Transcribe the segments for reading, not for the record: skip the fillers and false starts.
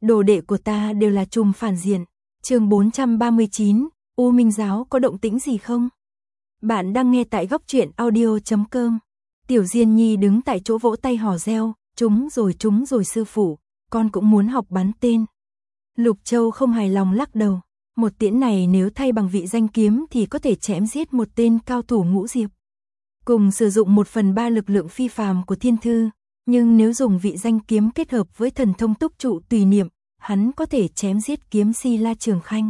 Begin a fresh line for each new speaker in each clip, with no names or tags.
đồ đệ của ta đều là trùm phản diện. Chương 439, U Minh Giáo có động tĩnh gì không? Bạn đang nghe tại góc truyện audio.com. Tiểu Diên Nhi đứng tại chỗ vỗ tay hò reo, trúng rồi sư phụ, con cũng muốn học bắn tên. Lục Châu không hài lòng lắc đầu, một tiễn này nếu thay bằng vị danh kiếm thì có thể chém giết một tên cao thủ ngũ diệp. Cùng sử dụng 1/3 lực lượng phi phàm của thiên thư, nhưng nếu dùng vị danh kiếm kết hợp với thần thông túc trụ tùy niệm, hắn có thể chém giết kiếm si La Trường Khanh.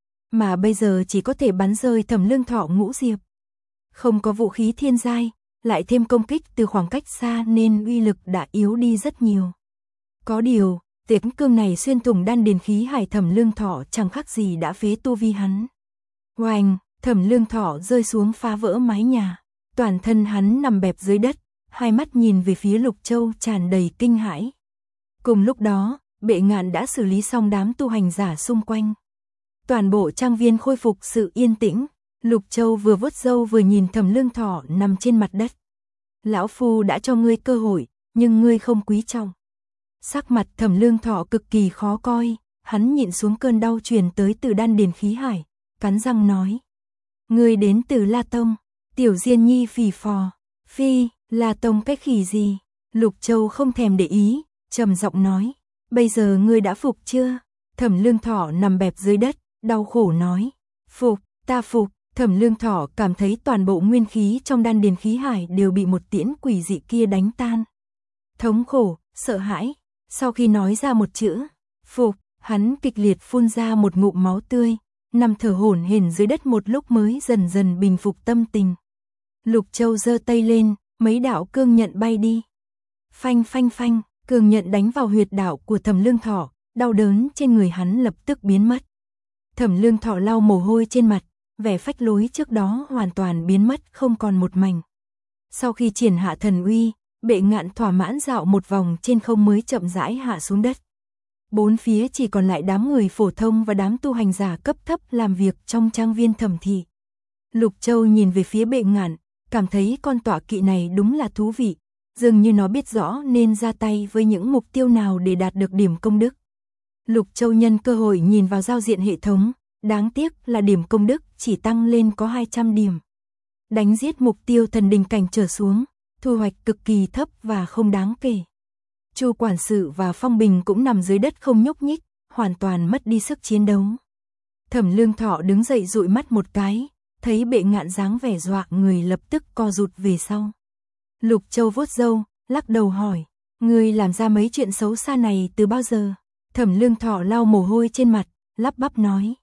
Mà bây giờ chỉ có thể bắn rơi Thẩm Lương Thọ ngũ diệp. Không có vũ khí thiên giai, lại thêm công kích từ khoảng cách xa nên uy lực đã yếu đi rất nhiều. Có điều, tiếng cương này xuyên thủng đan điền khí hải Thẩm Lương Thọ chẳng khác gì đã phế tu vi hắn. Oanh, Thẩm Lương Thọ rơi xuống phá vỡ mái nhà, toàn thân hắn nằm bẹp dưới đất, hai mắt nhìn về phía Lục Châu tràn đầy kinh hãi. Cùng lúc đó, Bệ Ngạn đã xử lý xong đám tu hành giả xung quanh. Toàn bộ trang viên khôi phục sự yên tĩnh, Lục Châu vừa vuốt râu vừa nhìn Thẩm Lương Thọ nằm trên mặt đất. Lão Phu đã cho ngươi cơ hội, nhưng ngươi không quý trọng. Sắc mặt Thẩm Lương Thọ cực kỳ khó coi, hắn nhịn xuống cơn đau truyền tới từ đan điền khí hải, cắn răng nói. Ngươi đến từ La Tông. Tiểu Diên Nhi phì phò. Phi, La Tông cái khỉ gì? Lục Châu không thèm để ý, trầm giọng nói. Bây giờ ngươi đã phục chưa? Thẩm Lương Thọ nằm bẹp dưới đất, đau khổ nói. Phục, ta phục. Thẩm Lương Thọ cảm thấy toàn bộ nguyên khí trong đan điền khí hải đều bị một tiễn quỷ dị kia đánh tan. Thống khổ, sợ hãi. Sau khi nói ra một chữ, phục, hắn kịch liệt phun ra một ngụm máu tươi, nằm thở hổn hển dưới đất một lúc mới dần dần bình phục tâm tình. Lục Châu giơ tay lên, mấy đạo cương nhận bay đi. Phanh phanh phanh, cương nhận đánh vào huyệt đạo của Thẩm Lương Thọ, đau đớn trên người hắn lập tức biến mất. Thẩm Lương Thọ lau mồ hôi trên mặt, vẻ phách lối trước đó hoàn toàn biến mất không còn một mảnh. Sau khi triển hạ thần uy, Bệ Ngạn thỏa mãn dạo một vòng trên không mới chậm rãi hạ xuống đất. Bốn phía chỉ còn lại đám người phổ thông và đám tu hành giả cấp thấp làm việc trong trang viên Thẩm thị. Lục Châu nhìn về phía Bệ Ngạn, cảm thấy con tọa kỵ này đúng là thú vị, dường như nó biết rõ nên ra tay với những mục tiêu nào để đạt được điểm công đức. Lục Châu nhân cơ hội nhìn vào giao diện hệ thống, đáng tiếc là điểm công đức chỉ tăng lên có 200 điểm. Đánh giết mục tiêu thần đình cảnh trở xuống, thu hoạch cực kỳ thấp và không đáng kể. Chu quản sự và Phong Bình cũng nằm dưới đất không nhúc nhích, hoàn toàn mất đi sức chiến đấu. Thẩm Lương Thọ đứng dậy dụi mắt một cái, thấy Bệ Ngạn dáng vẻ dọa người lập tức co rụt về sau. Lục Châu vuốt râu, lắc đầu hỏi, ngươi làm ra mấy chuyện xấu xa này từ bao giờ? Thẩm Lương Thọ lau mồ hôi trên mặt, lắp bắp nói.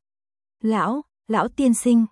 Lão tiên sinh,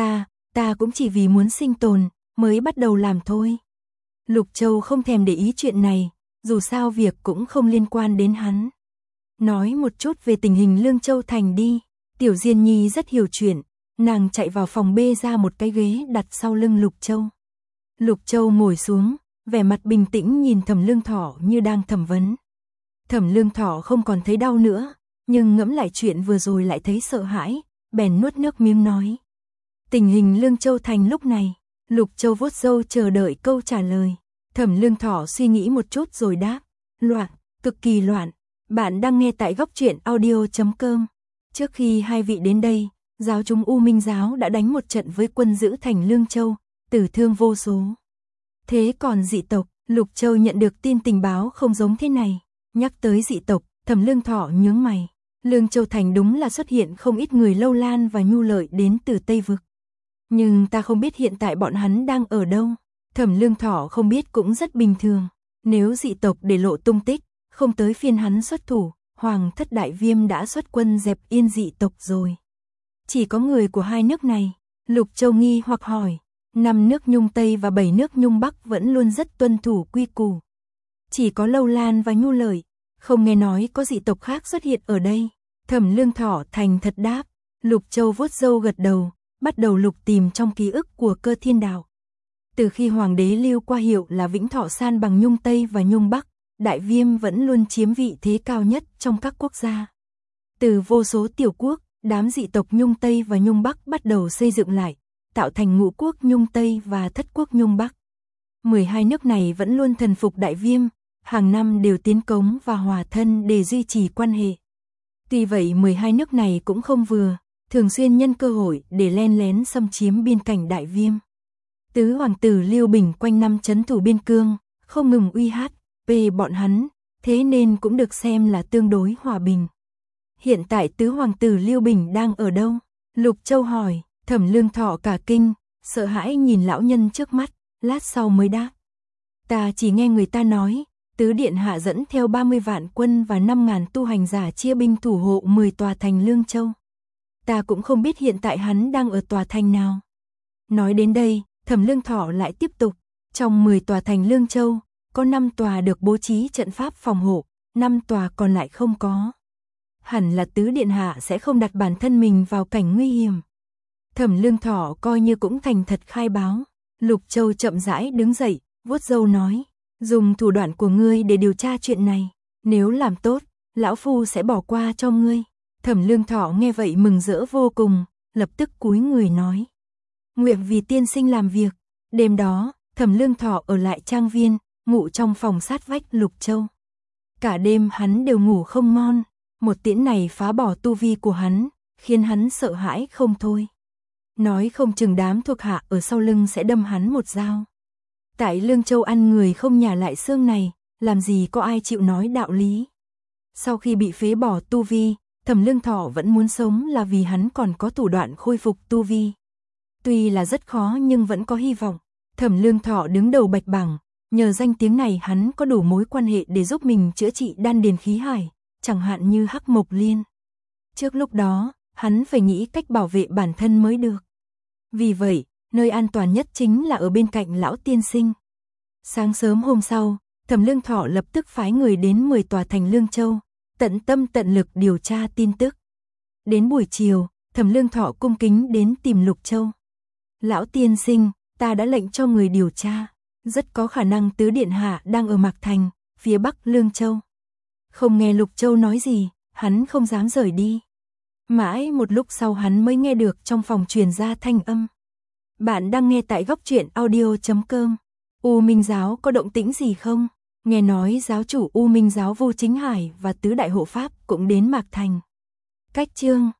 ta cũng chỉ vì muốn sinh tồn, mới bắt đầu làm thôi. Lục Châu không thèm để ý chuyện này, dù sao việc cũng không liên quan đến hắn. Nói một chút về tình hình Lương Châu Thành đi. Tiểu Diên Nhi rất hiểu chuyện, nàng chạy vào phòng bê ra một cái ghế đặt sau lưng Lục Châu. Lục Châu ngồi xuống, vẻ mặt bình tĩnh nhìn Thẩm Lương Thọ như đang thẩm vấn. Thẩm Lương Thọ không còn thấy đau nữa, nhưng ngẫm lại chuyện vừa rồi lại thấy sợ hãi, bèn nuốt nước miếng nói. Tình hình Lương Châu Thành lúc này, Lục Châu vuốt râu chờ đợi câu trả lời. Thẩm Lương Thọ suy nghĩ một chút rồi đáp. Loạn, cực kỳ loạn. Bạn đang nghe tại góc truyện audio.com. Trước khi hai vị đến đây, giáo chúng U Minh Giáo đã đánh một trận với quân giữ thành Lương Châu, tử thương vô số. Thế còn dị tộc, Lục Châu nhận được tin tình báo không giống thế này. Nhắc tới dị tộc, Thẩm Lương Thọ nhướng mày. Lương Châu Thành đúng là xuất hiện không ít người Lâu Lan và nhu lợi đến từ Tây Vực. Nhưng ta không biết hiện tại bọn hắn đang ở đâu. Thẩm Lương Thọ không biết cũng rất bình thường. Nếu dị tộc để lộ tung tích, không tới phiên hắn xuất thủ, Hoàng thất Đại Viêm đã xuất quân dẹp yên dị tộc rồi. Chỉ có người của hai nước này. Lục Châu nghi hoặc hỏi. 5 nước Nhung Tây và 7 nước Nhung Bắc vẫn luôn rất tuân thủ quy củ. Chỉ có Lâu Lan và nhu lợi, không nghe nói có dị tộc khác xuất hiện ở đây. Thẩm Lương Thọ thành thật đáp. Lục Châu vuốt râu gật đầu, bắt đầu lục tìm trong ký ức của Cơ Thiên Đạo. Từ khi Hoàng đế lưu qua hiệu là Vĩnh Thọ san bằng Nhung Tây và Nhung Bắc, Đại Viêm vẫn luôn chiếm vị thế cao nhất trong các quốc gia. Từ vô số tiểu quốc, đám dị tộc Nhung Tây và Nhung Bắc bắt đầu xây dựng lại, tạo thành ngũ quốc Nhung Tây và thất quốc Nhung Bắc. 12 nước này vẫn luôn thần phục Đại Viêm, hàng năm đều tiến cống và hòa thân để duy trì quan hệ. Tuy vậy 12 nước này cũng không vừa, thường xuyên nhân cơ hội để len lén xâm chiếm biên cảnh Đại Viêm. Tứ hoàng tử Lưu Bình quanh năm trấn thủ biên cương, không ngừng uy hát về bọn hắn, thế nên cũng được xem là tương đối hòa bình. Hiện tại tứ hoàng tử Lưu Bình đang ở đâu? Lục Châu hỏi. Thẩm Lương Thọ cả kinh, sợ hãi nhìn lão nhân trước mắt, lát sau mới đáp. Ta chỉ nghe người ta nói, tứ điện hạ dẫn theo 30 vạn quân và 5.000 tu hành giả chia binh thủ hộ 10 tòa thành Lương Châu. Ta cũng không biết hiện tại hắn đang ở tòa thành nào. Nói đến đây, Thẩm Lương Thọ lại tiếp tục, trong 10 tòa thành Lương Châu, có 5 tòa được bố trí trận pháp phòng hộ, 5 tòa còn lại không có. Hẳn là tứ điện hạ sẽ không đặt bản thân mình vào cảnh nguy hiểm. Thẩm Lương Thọ coi như cũng thành thật khai báo. Lục Châu chậm rãi đứng dậy, vuốt râu nói, dùng thủ đoạn của ngươi để điều tra chuyện này, nếu làm tốt, lão phu sẽ bỏ qua cho ngươi. Thẩm Lương Thọ nghe vậy mừng rỡ vô cùng, lập tức cúi người nói, nguyện vì tiên sinh làm việc. Đêm đó, Thẩm Lương Thọ ở lại trang viên, ngủ trong phòng sát vách Lục Châu. Cả đêm hắn đều ngủ không ngon, một tiễn này phá bỏ tu vi của hắn, khiến hắn sợ hãi không thôi. Nói không chừng đám thuộc hạ ở sau lưng sẽ đâm hắn một dao. Tại Lương Châu ăn người không nhả lại xương này, làm gì có ai chịu nói đạo lý. Sau khi bị phế bỏ tu vi, Thẩm Lương Thọ vẫn muốn sống là vì hắn còn có thủ đoạn khôi phục tu vi. Tuy là rất khó nhưng vẫn có hy vọng. Thẩm Lương Thọ đứng đầu Bạch Bảng, nhờ danh tiếng này hắn có đủ mối quan hệ để giúp mình chữa trị đan điền khí hải, chẳng hạn như Hắc Mộc Liên. Trước lúc đó, hắn phải nghĩ cách bảo vệ bản thân mới được. Vì vậy, nơi an toàn nhất chính là ở bên cạnh lão tiên sinh. Sáng sớm hôm sau, Thẩm Lương Thọ lập tức phái người đến 10 tòa thành Lương Châu, tận tâm tận lực điều tra tin tức. Đến buổi chiều, Thẩm Lương Thọ cung kính đến tìm Lục Châu. Lão tiên sinh, ta đã lệnh cho người điều tra, rất có khả năng tứ điện hạ đang ở Mạc Thành, phía bắc Lương Châu. Không nghe Lục Châu nói gì, hắn không dám rời đi. Mãi một lúc sau hắn mới nghe được trong phòng truyền ra thanh âm. Bạn đang nghe tại góc truyện audio.com. U Minh Giáo có động tĩnh gì không? Nghe nói giáo chủ U Minh Giáo Vu Chính Hải và tứ đại hộ pháp cũng đến Mạc Thành. Cách chương